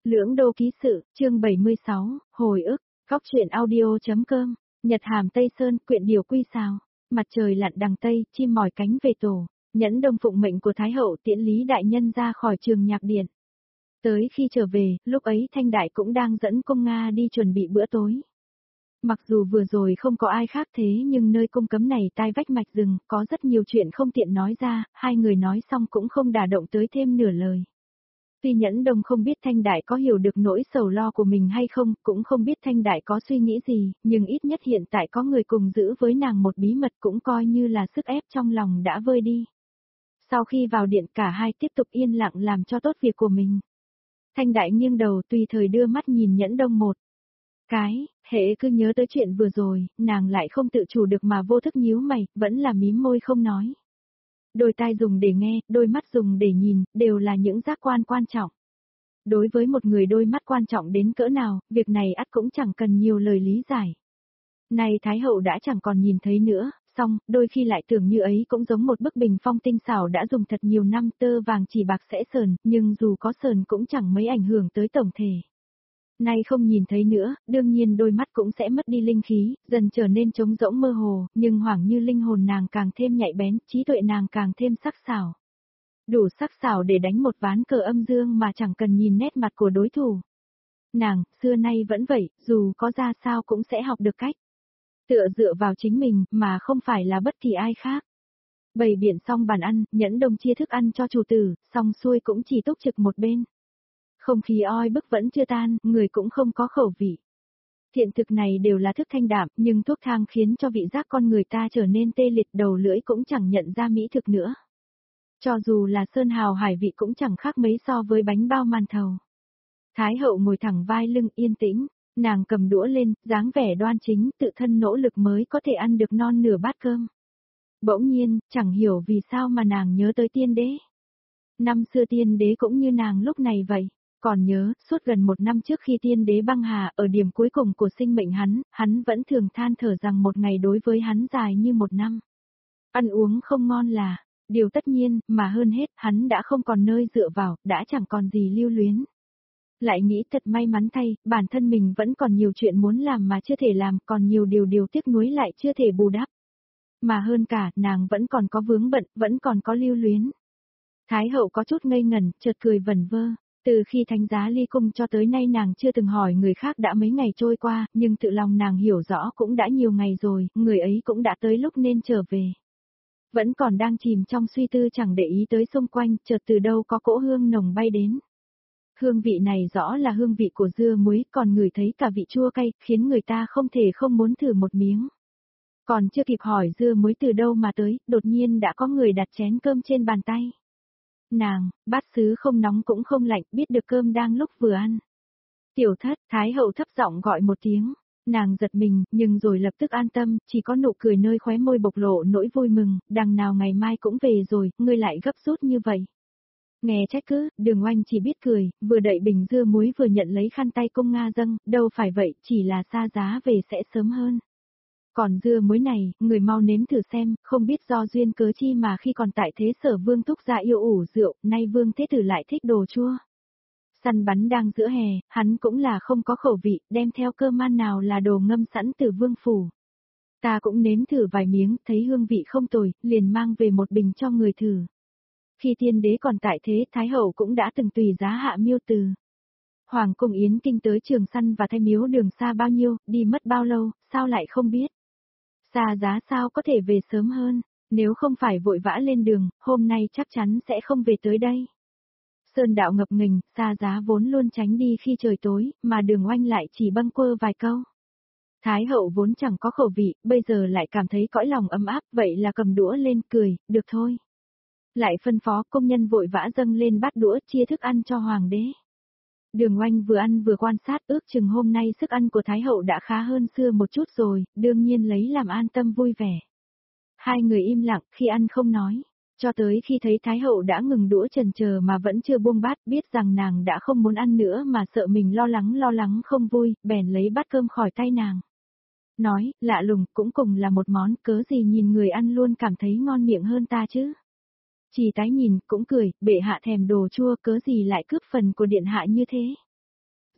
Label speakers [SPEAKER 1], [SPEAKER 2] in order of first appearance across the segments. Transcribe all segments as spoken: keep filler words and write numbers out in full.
[SPEAKER 1] Lưỡng đô ký sự, chương bảy mươi sáu, hồi ức, góc truyện audio.com, Nhật Hàm Tây Sơn, quyện điều quy sao, mặt trời lặn đằng Tây, chim mỏi cánh về tổ, Nhẫn Đông phụng mệnh của Thái hậu tiễn Lý đại nhân ra khỏi trường nhạc điện. Tới khi trở về, lúc ấy Thanh Đại cũng đang dẫn cung Nga đi chuẩn bị bữa tối. Mặc dù vừa rồi không có ai khác thế nhưng nơi cung cấm này tai vách mạch rừng, có rất nhiều chuyện không tiện nói ra, hai người nói xong cũng không đả động tới thêm nửa lời. Tuy Nhẫn Đông không biết Thanh Đại có hiểu được nỗi sầu lo của mình hay không, cũng không biết Thanh Đại có suy nghĩ gì, nhưng ít nhất hiện tại có người cùng giữ với nàng một bí mật cũng coi như là sức ép trong lòng đã vơi đi. Sau khi vào điện cả hai tiếp tục yên lặng làm cho tốt việc của mình. Thanh Đại nghiêng đầu tùy thời đưa mắt nhìn Nhẫn Đông một cái, hễ cứ nhớ tới chuyện vừa rồi, nàng lại không tự chủ được mà vô thức nhíu mày, vẫn là mím môi không nói. Đôi tai dùng để nghe, đôi mắt dùng để nhìn, đều là những giác quan quan trọng. Đối với một người đôi mắt quan trọng đến cỡ nào, việc này ắt cũng chẳng cần nhiều lời lý giải. Này Thái hậu đã chẳng còn nhìn thấy nữa, song, đôi khi lại tưởng như ấy cũng giống một bức bình phong tinh xảo đã dùng thật nhiều năm, tơ vàng chỉ bạc sẽ sờn, nhưng dù có sờn cũng chẳng mấy ảnh hưởng tới tổng thể. Nay không nhìn thấy nữa, đương nhiên đôi mắt cũng sẽ mất đi linh khí, dần trở nên trống rỗng mơ hồ, nhưng hoảng như linh hồn nàng càng thêm nhạy bén, trí tuệ nàng càng thêm sắc sảo. Đủ sắc sảo để đánh một ván cờ âm dương mà chẳng cần nhìn nét mặt của đối thủ. Nàng, xưa nay vẫn vậy, dù có ra sao cũng sẽ học được cách tựa dựa vào chính mình, mà không phải là bất kỳ ai khác. Bày biện xong bàn ăn, Nhẫn Đông chia thức ăn cho chủ tử, xong xuôi cũng chỉ túc trực một bên. Không khí oi bức vẫn chưa tan, người cũng không có khẩu vị. Thiện thực này đều là thức thanh đạm, nhưng thuốc thang khiến cho vị giác con người ta trở nên tê liệt, đầu lưỡi cũng chẳng nhận ra mỹ thực nữa. Cho dù là sơn hào hải vị cũng chẳng khác mấy so với bánh bao màn thầu. Thái hậu ngồi thẳng vai lưng yên tĩnh, nàng cầm đũa lên, dáng vẻ đoan chính, tự thân nỗ lực mới có thể ăn được non nửa bát cơm. Bỗng nhiên, chẳng hiểu vì sao mà nàng nhớ tới tiên đế. Năm xưa tiên đế cũng như nàng lúc này vậy. Còn nhớ, suốt gần một năm trước khi tiên đế băng hà, ở điểm cuối cùng của sinh mệnh hắn, hắn vẫn thường than thở rằng một ngày đối với hắn dài như một năm. Ăn uống không ngon là điều tất nhiên, mà hơn hết, hắn đã không còn nơi dựa vào, đã chẳng còn gì lưu luyến. Lại nghĩ thật may mắn thay, bản thân mình vẫn còn nhiều chuyện muốn làm mà chưa thể làm, còn nhiều điều điều tiếc nuối lại chưa thể bù đắp. Mà hơn cả, nàng vẫn còn có vướng bận, vẫn còn có lưu luyến. Thái hậu có chút ngây ngẩn, chợt cười vẩn vơ. Từ khi thánh giá ly cung cho tới nay nàng chưa từng hỏi người khác đã mấy ngày trôi qua, nhưng tự lòng nàng hiểu rõ cũng đã nhiều ngày rồi, người ấy cũng đã tới lúc nên trở về. Vẫn còn đang chìm trong suy tư chẳng để ý tới xung quanh, chợt từ đâu có cỗ hương nồng bay đến. Hương vị này rõ là hương vị của dưa muối, còn ngửi thấy cả vị chua cay, khiến người ta không thể không muốn thử một miếng. Còn chưa kịp hỏi dưa muối từ đâu mà tới, đột nhiên đã có người đặt chén cơm trên bàn tay. Nàng, bát sứ không nóng cũng không lạnh, biết được cơm đang lúc vừa ăn. Tiểu thất, Thái hậu thấp giọng gọi một tiếng. Nàng giật mình, nhưng rồi lập tức an tâm, chỉ có nụ cười nơi khóe môi bộc lộ nỗi vui mừng, đằng nào ngày mai cũng về rồi, ngươi lại gấp rút như vậy. Nghe trách cứ, Đường Oanh chỉ biết cười, vừa đậy bình dưa muối vừa nhận lấy khăn tay cung Nga dâng, đâu phải vậy, chỉ là xa giá về sẽ sớm hơn. Còn dưa muối này, người mau nếm thử xem, không biết do duyên cớ chi mà khi còn tại thế Sở Vương thúc gia yêu ủ rượu, nay Vương Thế Tử lại thích đồ chua. Săn bắn đang giữa hè, hắn cũng là không có khẩu vị, đem theo cơm ăn nào là đồ ngâm sẵn từ vương phủ. Ta cũng nếm thử vài miếng, thấy hương vị không tồi, liền mang về một bình cho người thử. Khi tiên đế còn tại thế, Thái hậu cũng đã từng tùy giá hạ miêu từ Hoàng cung Yến Kinh tới Trường Săn và Thay Miếu đường xa bao nhiêu, đi mất bao lâu, sao lại không biết. Xa giá sao có thể về sớm hơn, nếu không phải vội vã lên đường, hôm nay chắc chắn sẽ không về tới đây. Sơn đạo ngập ngừng, xa giá vốn luôn tránh đi khi trời tối, mà Đường Oanh lại chỉ bâng quơ vài câu. Thái hậu vốn chẳng có khẩu vị, bây giờ lại cảm thấy cõi lòng ấm áp, vậy là cầm đũa lên cười, được thôi. Lại phân phó công nhân vội vã dâng lên bát đũa chia thức ăn cho hoàng đế. Đường Oanh vừa ăn vừa quan sát, ước chừng hôm nay sức ăn của Thái hậu đã khá hơn xưa một chút rồi, đương nhiên lấy làm an tâm vui vẻ. Hai người im lặng, khi ăn không nói, cho tới khi thấy Thái hậu đã ngừng đũa chần chờ mà vẫn chưa buông bát, biết rằng nàng đã không muốn ăn nữa mà sợ mình lo lắng lo lắng không vui, bèn lấy bát cơm khỏi tay nàng. Nói, lạ lùng, cũng cùng là một món, cớ gì nhìn người ăn luôn cảm thấy ngon miệng hơn ta chứ. Chỉ tái nhìn, cũng cười, bệ hạ thèm đồ chua, cớ gì lại cướp phần của điện hạ như thế.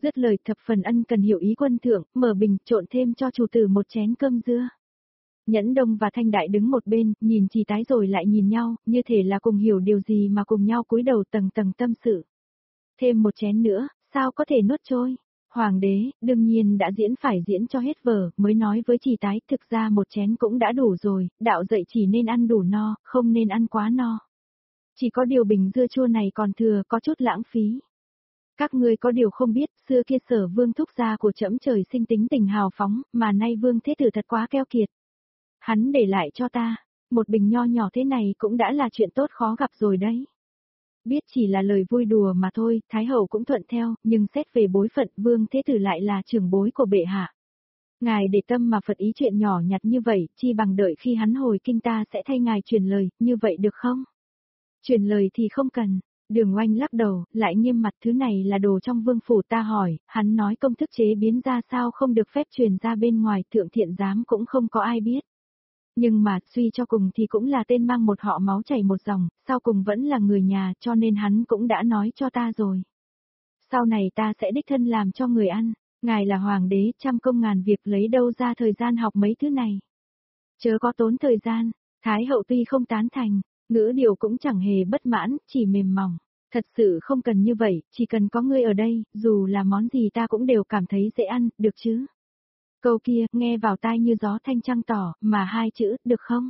[SPEAKER 1] Dứt lời thập phần ân cần hiểu ý quân thượng, mở bình trộn thêm cho chủ tử một chén cơm dưa. Nhẫn Đông và Thanh Đại đứng một bên, nhìn Trì Tái rồi lại nhìn nhau, như thể là cùng hiểu điều gì mà cùng nhau cúi đầu tầng tầng tâm sự. Thêm một chén nữa, sao có thể nuốt trôi? Hoàng đế, đương nhiên đã diễn phải diễn cho hết vở, mới nói với Trì Tái, thực ra một chén cũng đã đủ rồi, đạo dạy chỉ nên ăn đủ no, không nên ăn quá no. Chỉ có điều bình dưa chua này còn thừa, có chút lãng phí. Các ngươi có điều không biết, xưa kia Sở Vương thúc gia của trẫm trời sinh tính tình hào phóng, mà nay Vương Thế Tử thật quá keo kiệt. Hắn để lại cho ta, một bình nho nhỏ thế này cũng đã là chuyện tốt khó gặp rồi đấy. Biết chỉ là lời vui đùa mà thôi, Thái Hậu cũng thuận theo, nhưng xét về bối phận Vương Thế Tử lại là trưởng bối của bệ hạ. Ngài để tâm mà phật ý chuyện nhỏ nhặt như vậy, chi bằng đợi khi hắn hồi kinh ta sẽ thay ngài truyền lời, như vậy được không? Truyền lời thì không cần. Đường Oanh lắc đầu, lại nghiêm mặt, thứ này là đồ trong vương phủ, ta hỏi, hắn nói công thức chế biến ra sao không được phép truyền ra bên ngoài, thượng thiện giám cũng không có ai biết. Nhưng mà, suy cho cùng thì cũng là tên mang một họ máu chảy một dòng, sau cùng vẫn là người nhà, cho nên hắn cũng đã nói cho ta rồi. Sau này ta sẽ đích thân làm cho người ăn, ngài là hoàng đế, trăm công ngàn việc, lấy đâu ra thời gian học mấy thứ này. Chớ có tốn thời gian, Thái Hậu tuy không tán thành, ngữ điệu cũng chẳng hề bất mãn, chỉ mềm mỏng. Thật sự không cần như vậy, chỉ cần có ngươi ở đây, dù là món gì ta cũng đều cảm thấy dễ ăn, được chứ? Câu kia, nghe vào tai như gió thanh trăng tỏ, mà hai chữ, được không?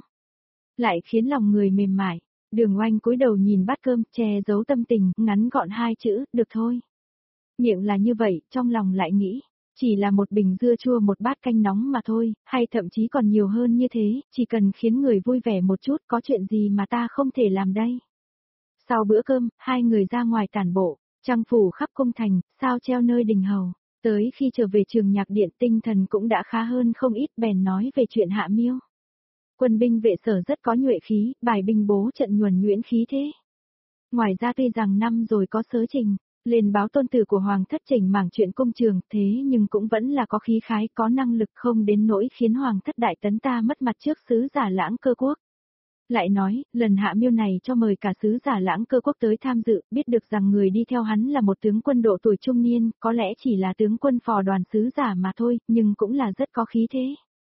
[SPEAKER 1] Lại khiến lòng người mềm mại. Đường Oanh cúi đầu nhìn bát cơm, che giấu tâm tình, ngắn gọn hai chữ, được thôi. Miệng là như vậy, trong lòng lại nghĩ, chỉ là một bình dưa chua một bát canh nóng mà thôi, hay thậm chí còn nhiều hơn như thế, chỉ cần khiến người vui vẻ một chút, có chuyện gì mà ta không thể làm đây. Sau bữa cơm, hai người ra ngoài tản bộ, trăng phủ khắp cung thành, sao treo nơi đình hầu. Tới khi trở về trường nhạc điện tinh thần cũng đã khá hơn không ít, bèn nói về chuyện Hạ Miêu. Quân binh vệ Sở rất có nhuệ khí, bài binh bố trận nhuần nhuyễn khí thế. Ngoài ra tuy rằng năm rồi có sớ trình, lên báo tôn tử của Hoàng thất chỉnh mảng chuyện công trường, thế nhưng cũng vẫn là có khí khái, có năng lực, không đến nỗi khiến Hoàng thất đại tấn ta mất mặt trước sứ giả Lãng Cơ quốc. Lại nói, lần Hạ Miêu này cho mời cả sứ giả Lãng Cơ quốc tới tham dự, biết được rằng người đi theo hắn là một tướng quân độ tuổi trung niên, có lẽ chỉ là tướng quân phò đoàn sứ giả mà thôi, nhưng cũng là rất có khí thế.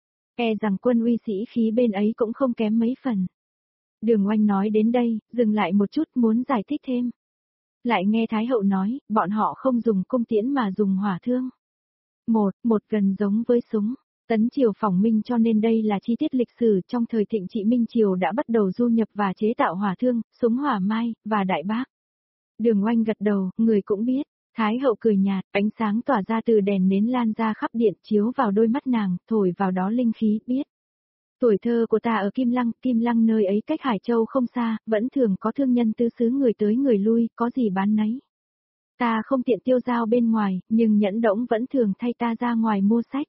[SPEAKER 1] E rằng quân uy sĩ khí bên ấy cũng không kém mấy phần. Đường Oanh nói đến đây, dừng lại một chút muốn giải thích thêm. Lại nghe Thái Hậu nói, bọn họ không dùng cung tiễn mà dùng hỏa thương. Một, một gần giống với súng. Tấn Triều phỏng minh, cho nên đây là chi tiết lịch sử, trong thời thịnh trị Minh Triều đã bắt đầu du nhập và chế tạo hỏa thương, súng hỏa mai, và đại bác. Đường Oanh gật đầu, người cũng biết. Thái Hậu cười nhạt, ánh sáng tỏa ra từ đèn nến lan ra khắp điện, chiếu vào đôi mắt nàng, thổi vào đó linh khí, biết. Tuổi thơ của ta ở Kim Lăng, Kim Lăng nơi ấy cách Hải Châu không xa, vẫn thường có thương nhân tứ xứ người tới người lui, có gì bán nấy. Ta không tiện tiêu dao bên ngoài, nhưng Nhẫn Đổng vẫn thường thay ta ra ngoài mua sách.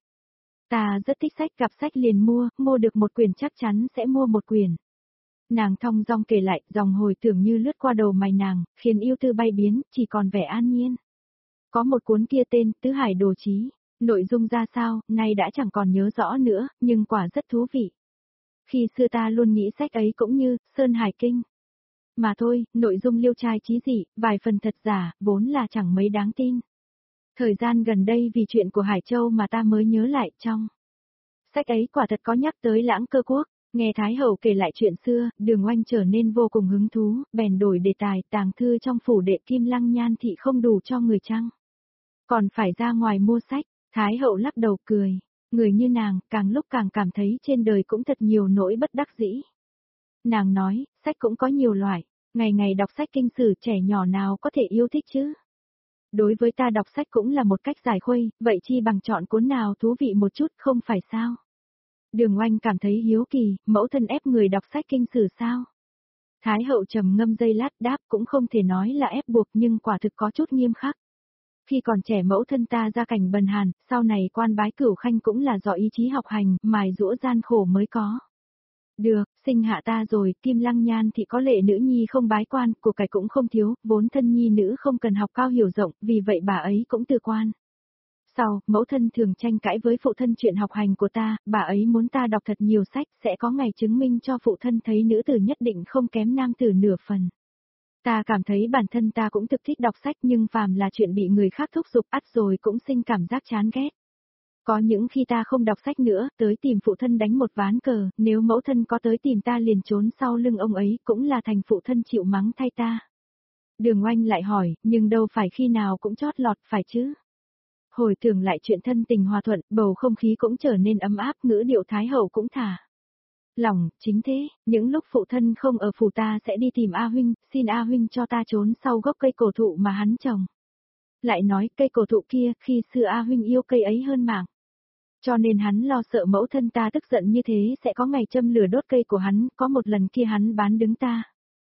[SPEAKER 1] Ta rất thích sách, gặp sách liền mua, mua được một quyển chắc chắn sẽ mua một quyển. Nàng thong dong kể lại, dòng hồi tưởng như lướt qua đầu mày nàng, khiến yêu tư bay biến, chỉ còn vẻ an nhiên. Có một cuốn kia tên, Tứ Hải Đồ Chí, nội dung ra sao, nay đã chẳng còn nhớ rõ nữa, nhưng quả rất thú vị. Khi xưa ta luôn nghĩ sách ấy cũng như, Sơn Hải Kinh. Mà thôi, nội dung liêu trai chí dị, vài phần thật giả, vốn là chẳng mấy đáng tin. Thời gian gần đây vì chuyện của Hải Châu mà ta mới nhớ lại trong. Sách ấy quả thật có nhắc tới Lãng Cơ quốc, nghe Thái Hậu kể lại chuyện xưa, Đường Oanh trở nên vô cùng hứng thú, bèn đổi đề tài, tàng thư trong phủ đệ Kim Lăng Nhan thị không đủ cho người chăng. Còn phải ra ngoài mua sách, Thái Hậu lắc đầu cười, người như nàng, càng lúc càng cảm thấy trên đời cũng thật nhiều nỗi bất đắc dĩ. Nàng nói, sách cũng có nhiều loại, ngày ngày đọc sách kinh sử trẻ nhỏ nào có thể yêu thích chứ. Đối với ta đọc sách cũng là một cách giải khuây, vậy chi bằng chọn cuốn nào thú vị một chút, không phải sao? Đường Oanh cảm thấy hiếu kỳ, mẫu thân ép người đọc sách kinh sử sao? Thái Hậu trầm ngâm giây lát đáp, cũng không thể nói là ép buộc nhưng quả thực có chút nghiêm khắc. Khi còn trẻ mẫu thân ta ra cảnh bần hàn, sau này quan bái cửu khanh cũng là do ý chí học hành, mài giũa gian khổ mới có. Được, sinh hạ ta rồi, Kim Lăng Nhan thì có lệ nữ nhi không bái quan, của cải cũng không thiếu, vốn thân nhi nữ không cần học cao hiểu rộng, vì vậy bà ấy cũng từ quan. Sau, mẫu thân thường tranh cãi với phụ thân chuyện học hành của ta, bà ấy muốn ta đọc thật nhiều sách, sẽ có ngày chứng minh cho phụ thân thấy nữ tử nhất định không kém nam tử nửa phần. Ta cảm thấy bản thân ta cũng thực thích đọc sách nhưng phàm là chuyện bị người khác thúc giục ắt rồi cũng sinh cảm giác chán ghét. Có những khi ta không đọc sách nữa, tới tìm phụ thân đánh một ván cờ, nếu mẫu thân có tới tìm ta liền trốn sau lưng ông ấy cũng là thành phụ thân chịu mắng thay ta. Đường Oanh lại hỏi, nhưng đâu phải khi nào cũng chót lọt phải chứ? Hồi tưởng lại chuyện thân tình hòa thuận, bầu không khí cũng trở nên ấm áp, ngữ điệu Thái hậu cũng thả lòng, chính thế, những lúc phụ thân không ở phủ ta sẽ đi tìm A Huynh, xin A Huynh cho ta trốn sau gốc cây cổ thụ mà hắn trồng. Lại nói cây cổ thụ kia, khi xưa A Huynh yêu cây ấy hơn mạng. Cho nên hắn lo sợ mẫu thân ta tức giận như thế sẽ có ngày châm lửa đốt cây của hắn, có một lần kia hắn bán đứng ta.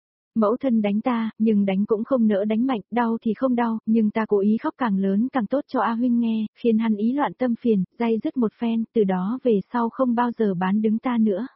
[SPEAKER 1] Mẫu thân đánh ta, nhưng đánh cũng không nỡ đánh mạnh, đau thì không đau, nhưng ta cố ý khóc càng lớn càng tốt cho A Huynh nghe, khiến hắn ý loạn tâm phiền, day dứt một phen, từ đó về sau không bao giờ bán đứng ta nữa.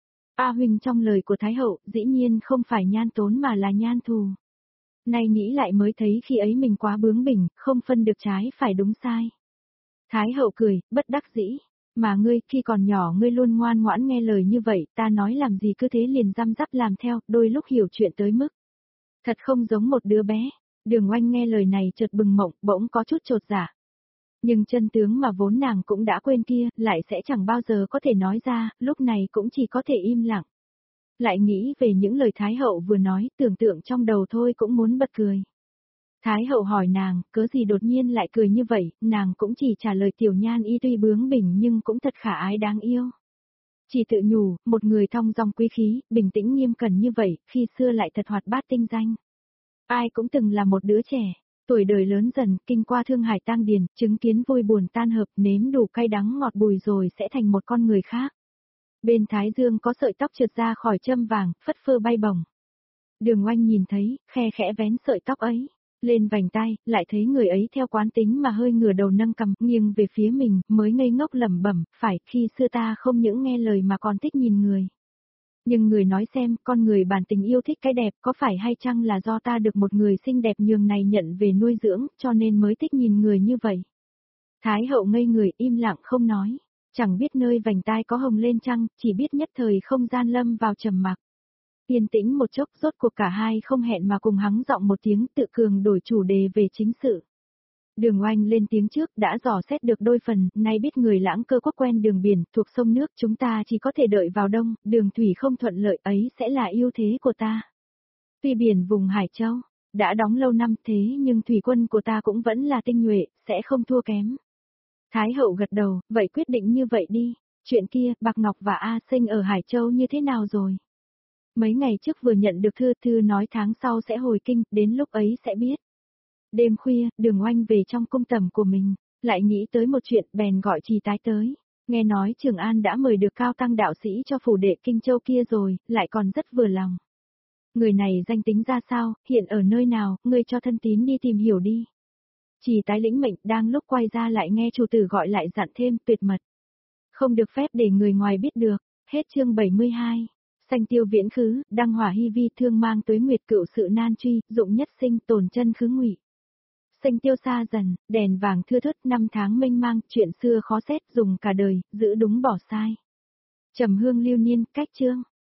[SPEAKER 1] A Huynh trong lời của Thái hậu, dĩ nhiên không phải nhan tốn mà là nhan thù. Nay nghĩ lại mới thấy khi ấy mình quá bướng bỉnh, không phân được trái phải đúng sai. Thái hậu cười, bất đắc dĩ. Mà ngươi, khi còn nhỏ ngươi luôn ngoan ngoãn nghe lời như vậy, ta nói làm gì cứ thế liền răm rắp làm theo, đôi lúc hiểu chuyện tới mức. Thật không giống một đứa bé. Đường Oanh nghe lời này chợt bừng mộng, bỗng có chút chột dạ. Nhưng chân tướng mà vốn nàng cũng đã quên kia, lại sẽ chẳng bao giờ có thể nói ra, lúc này cũng chỉ có thể im lặng. Lại nghĩ về những lời Thái hậu vừa nói, tưởng tượng trong đầu thôi cũng muốn bật cười. Thái hậu hỏi nàng, cớ gì đột nhiên lại cười như vậy, nàng cũng chỉ trả lời tiểu nhan y tuy bướng bỉnh nhưng cũng thật khả ái đáng yêu. Chỉ tự nhủ, một người thong dong quý khí, bình tĩnh nghiêm cẩn như vậy, khi xưa lại thật hoạt bát tinh danh. Ai cũng từng là một đứa trẻ, tuổi đời lớn dần, kinh qua thương hải tang điền, chứng kiến vui buồn tan hợp, nếm đủ cay đắng ngọt bùi rồi sẽ thành một con người khác. Bên thái dương có sợi tóc trượt ra khỏi châm vàng, phất phơ bay bổng. Đường Oanh nhìn thấy, khe khẽ vén sợi tóc ấy lên vành tai, lại thấy người ấy theo quán tính mà hơi ngửa đầu nâng cằm, nghiêng về phía mình, mới ngây ngốc lẩm bẩm, phải, khi xưa ta không những nghe lời mà còn thích nhìn người. Nhưng người nói xem, con người bản tình yêu thích cái đẹp, có phải hay chăng là do ta được một người xinh đẹp nhường này nhận về nuôi dưỡng, cho nên mới thích nhìn người như vậy. Thái hậu ngây người im lặng không nói, chẳng biết nơi vành tai có hồng lên chăng, chỉ biết nhất thời không gian lâm vào trầm mặc. Yên tĩnh một chốc, rốt cuộc cả hai không hẹn mà cùng hắng giọng một tiếng, tự cường đổi chủ đề về chính sự. Đường Oanh lên tiếng trước, đã dò xét được đôi phần, nay biết người Lãng Cơ quốc quen đường biển, thuộc sông nước, chúng ta chỉ có thể đợi vào đông, đường thủy không thuận lợi ấy sẽ là ưu thế của ta. Tuy biển vùng Hải Châu đã đóng lâu năm thế nhưng thủy quân của ta cũng vẫn là tinh nhuệ, sẽ không thua kém. Thái hậu gật đầu, vậy quyết định như vậy đi. Chuyện kia, Bạc Ngọc và A Sinh ở Hải Châu như thế nào rồi? Mấy ngày trước vừa nhận được thư, thư nói tháng sau sẽ hồi kinh, đến lúc ấy sẽ biết. Đêm khuya, Đường Oanh về trong cung tầm của mình, lại nghĩ tới một chuyện, bèn gọi Trì Tái tới. Nghe nói Trường An đã mời được cao tăng đạo sĩ cho phủ đệ Kinh Châu kia rồi, lại còn rất vừa lòng. Người này danh tính ra sao, hiện ở nơi nào, ngươi cho thân tín đi tìm hiểu đi. Trì Tái lĩnh mệnh, đang lúc quay ra lại nghe chủ tử gọi lại dặn thêm, tuyệt mật. Không được phép để người ngoài biết được. Hết chương bảy mươi hai. Sanh tiêu viễn khứ, đăng hỏa hy vi, thương mang tuế nguyệt, cựu sự nan truy, dụng nhất sinh, tồn chân khứ ngụy. Sanh tiêu xa dần, đèn vàng thưa thớt, năm tháng mênh mang, chuyện xưa khó xét, dùng cả đời, giữ đúng bỏ sai. Trầm hương lưu niên, cách chương.